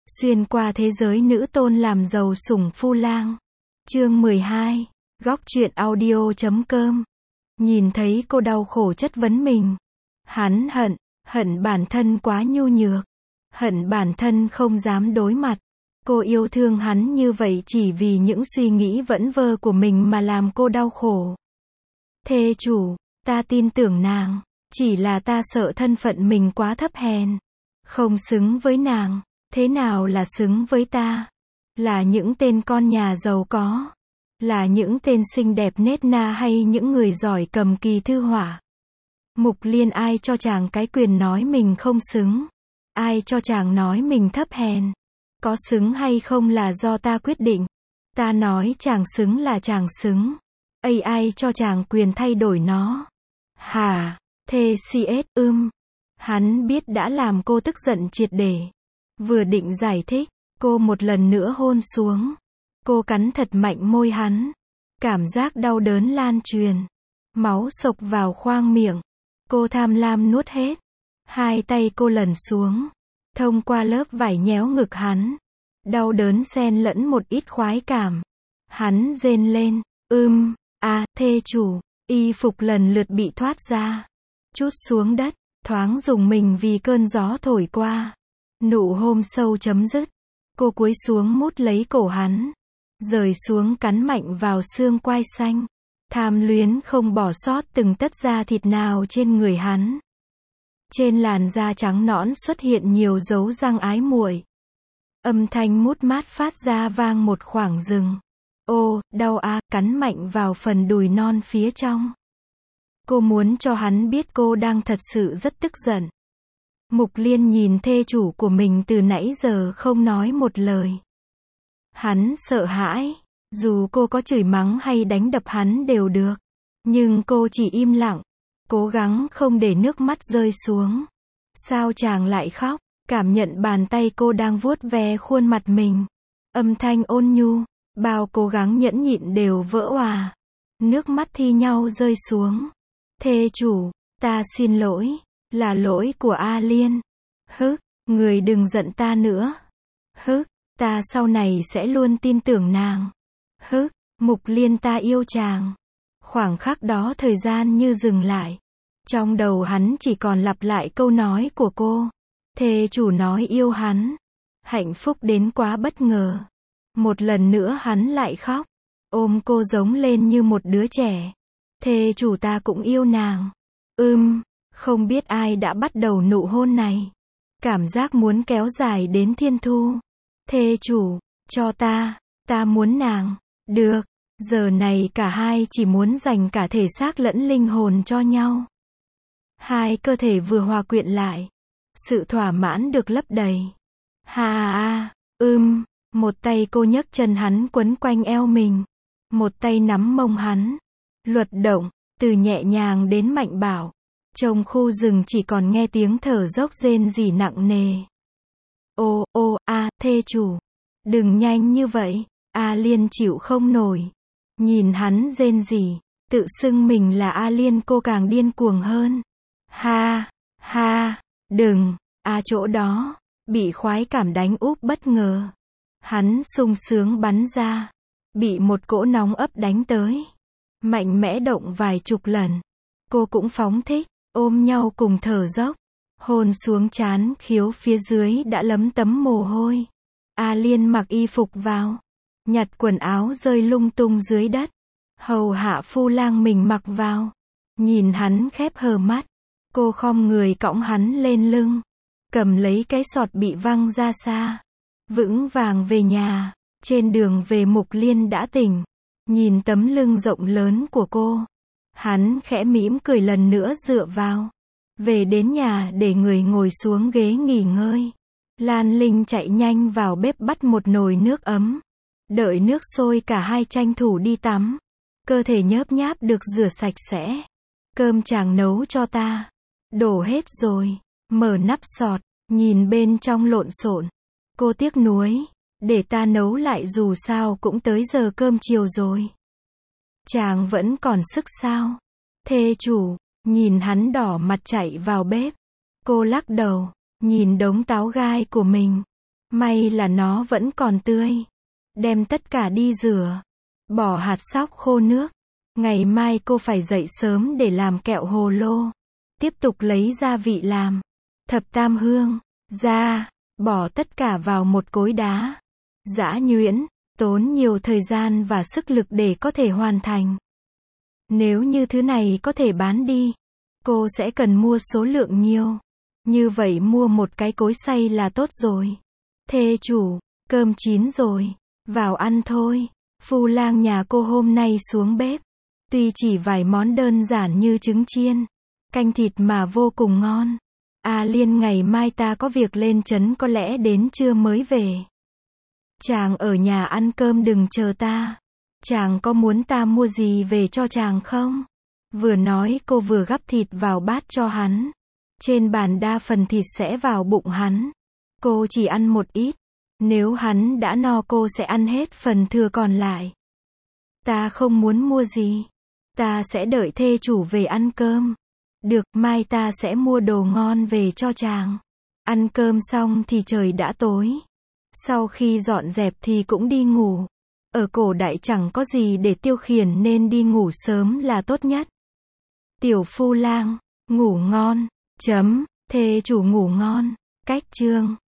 Xuyên qua thế giới nữ tôn làm giàu sủng phu lang. Chương 12. Góc truyện audio.com. Nhìn thấy cô đau khổ chất vấn mình. Hắn hận bản thân quá nhu nhược. Hận bản thân không dám đối mặt. Cô yêu thương hắn như vậy chỉ vì những suy nghĩ vẩn vơ của mình mà làm cô đau khổ. Thê chủ, ta tin tưởng nàng. Chỉ là ta sợ thân phận mình quá thấp hèn. Không xứng với nàng. Thế nào là xứng với ta? Là những tên con nhà giàu có? Là những tên xinh đẹp nết na hay những người giỏi cầm kỳ thư họa? Mục Liên ai cho chàng cái quyền nói mình không xứng? Ai cho chàng nói mình thấp hèn? Có xứng hay không là do ta quyết định. Ta nói chàng xứng là chàng xứng. Ai cho chàng quyền thay đổi nó? Hả? TCS, Hắn biết đã làm cô tức giận triệt để. Vừa định giải thích, cô một lần nữa hôn xuống. Cô cắn thật mạnh môi hắn. Cảm giác đau đớn lan truyền. Máu xộc vào khoang miệng. Cô tham lam nuốt hết. Hai tay cô lần xuống. Thông qua lớp vải nhéo ngực hắn. Đau đớn xen lẫn một ít khoái cảm. Hắn rên lên. Thê chủ. Y phục lần lượt bị thoát ra. Trút xuống đất. Thoáng dùng mình vì cơn gió thổi qua. Nụ hôn sâu chấm dứt. Cô cúi xuống mút lấy cổ hắn. Rời xuống cắn mạnh vào xương quai xanh. Tham luyến không bỏ sót từng tấc da thịt nào trên người hắn. Trên làn da trắng nõn xuất hiện nhiều dấu răng ái muội. Âm thanh mút mát phát ra vang một khoảng rừng. Ô, đau cắn mạnh vào phần đùi non phía trong. Cô muốn cho hắn biết cô đang thật sự rất tức giận. Mục Liên nhìn thê chủ của mình từ nãy giờ không nói một lời. Hắn sợ hãi. Dù cô có chửi mắng hay đánh đập hắn đều được. Nhưng cô chỉ im lặng. Cố gắng không để nước mắt rơi xuống. Sao chàng lại khóc? Cảm nhận bàn tay cô đang vuốt ve khuôn mặt mình. Âm thanh ôn nhu. Bao cố gắng nhẫn nhịn đều vỡ òa. Nước mắt thi nhau rơi xuống. Thê chủ, ta xin lỗi. Là lỗi của A Liên. Người đừng giận ta nữa. Ta sau này sẽ luôn tin tưởng nàng. Mục Liên ta yêu chàng. Khoảng khắc đó thời gian như dừng lại. Trong đầu hắn chỉ còn lặp lại câu nói của cô. Thê chủ nói yêu hắn. Hạnh phúc đến quá bất ngờ. Một lần nữa hắn lại khóc. Ôm cô giống lên như một đứa trẻ. Thê chủ ta cũng yêu nàng. Không biết ai đã bắt đầu nụ hôn này. Cảm giác muốn kéo dài đến thiên thu. Thê chủ, cho ta muốn nàng. Được, giờ này cả hai chỉ muốn dành cả thể xác lẫn linh hồn cho nhau. Hai cơ thể vừa hòa quyện lại. Sự thỏa mãn được lấp đầy. Một tay cô nhấc chân hắn quấn quanh eo mình. Một tay nắm mông hắn. Luật động, từ nhẹ nhàng đến mạnh bạo. Trong khu rừng chỉ còn nghe tiếng thở dốc rên rỉ nặng nề. Thê chủ. Đừng nhanh như vậy. A Liên chịu không nổi. Nhìn hắn rên rỉ, tự xưng mình là A Liên cô càng điên cuồng hơn. Đừng, chỗ đó. Bị khoái cảm đánh úp bất ngờ. Hắn sung sướng bắn ra. Bị một cỗ nóng ấp đánh tới. Mạnh mẽ động vài chục lần. Cô cũng phóng thích. Ôm nhau cùng thở dốc. Hôn xuống trán khiếu phía dưới đã lấm tấm mồ hôi. A Liên mặc y phục vào. Nhặt quần áo rơi lung tung dưới đất. Hầu hạ phu lang mình mặc vào. Nhìn hắn khép hờ mắt. Cô khom người cõng hắn lên lưng. Cầm lấy cái sọt bị văng ra xa. Vững vàng về nhà. Trên đường về Mục Liên đã tỉnh. Nhìn tấm lưng rộng lớn của cô. Hắn khẽ mỉm cười lần nữa dựa vào. Về đến nhà để người ngồi xuống ghế nghỉ ngơi. Lan Linh chạy nhanh vào bếp bắt một nồi nước ấm. Đợi nước sôi cả hai tranh thủ đi tắm. Cơ thể nhớp nháp được rửa sạch sẽ. Cơm chàng nấu cho ta. Đổ hết rồi. Mở nắp sọt. Nhìn bên trong lộn xộn. Cô tiếc nuối. Để ta nấu lại dù sao cũng tới giờ cơm chiều rồi. Chàng vẫn còn sức sao? Thê chủ, nhìn hắn đỏ mặt chạy vào bếp. Cô lắc đầu, nhìn đống táo gai của mình. May là nó vẫn còn tươi. Đem tất cả đi rửa. Bỏ hạt sóc khô nước. Ngày mai cô phải dậy sớm để làm kẹo hồ lô. Tiếp tục lấy gia vị làm. Thập tam hương, ra, bỏ tất cả vào một cối đá. Giã nhuyễn, tốn nhiều thời gian và sức lực để có thể hoàn thành. Nếu như thứ này có thể bán đi, cô sẽ cần mua số lượng nhiều. Như vậy mua một cái cối xay là tốt rồi. Thê chủ, cơm chín rồi, vào ăn thôi. Phu lang nhà cô hôm nay xuống bếp. Tuy chỉ vài món đơn giản như trứng chiên, canh thịt mà vô cùng ngon. A Liên, ngày mai ta có việc lên trấn, có lẽ đến trưa mới về. Chàng ở nhà ăn cơm, đừng chờ ta. Chàng có muốn ta mua gì về cho chàng không? Vừa nói cô vừa gắp thịt vào bát cho hắn. Trên bàn đa phần thịt sẽ vào bụng hắn. Cô chỉ ăn một ít. Nếu hắn đã no cô sẽ ăn hết phần thừa còn lại. Ta không muốn mua gì. Ta sẽ đợi thê chủ về ăn cơm. Được, mai ta sẽ mua đồ ngon về cho chàng. Ăn cơm xong thì trời đã tối. Sau khi dọn dẹp thì cũng đi ngủ. Ở cổ đại chẳng có gì để tiêu khiển nên đi ngủ sớm là tốt nhất. Tiểu phu lang, ngủ ngon. Thê chủ ngủ ngon. Cách chương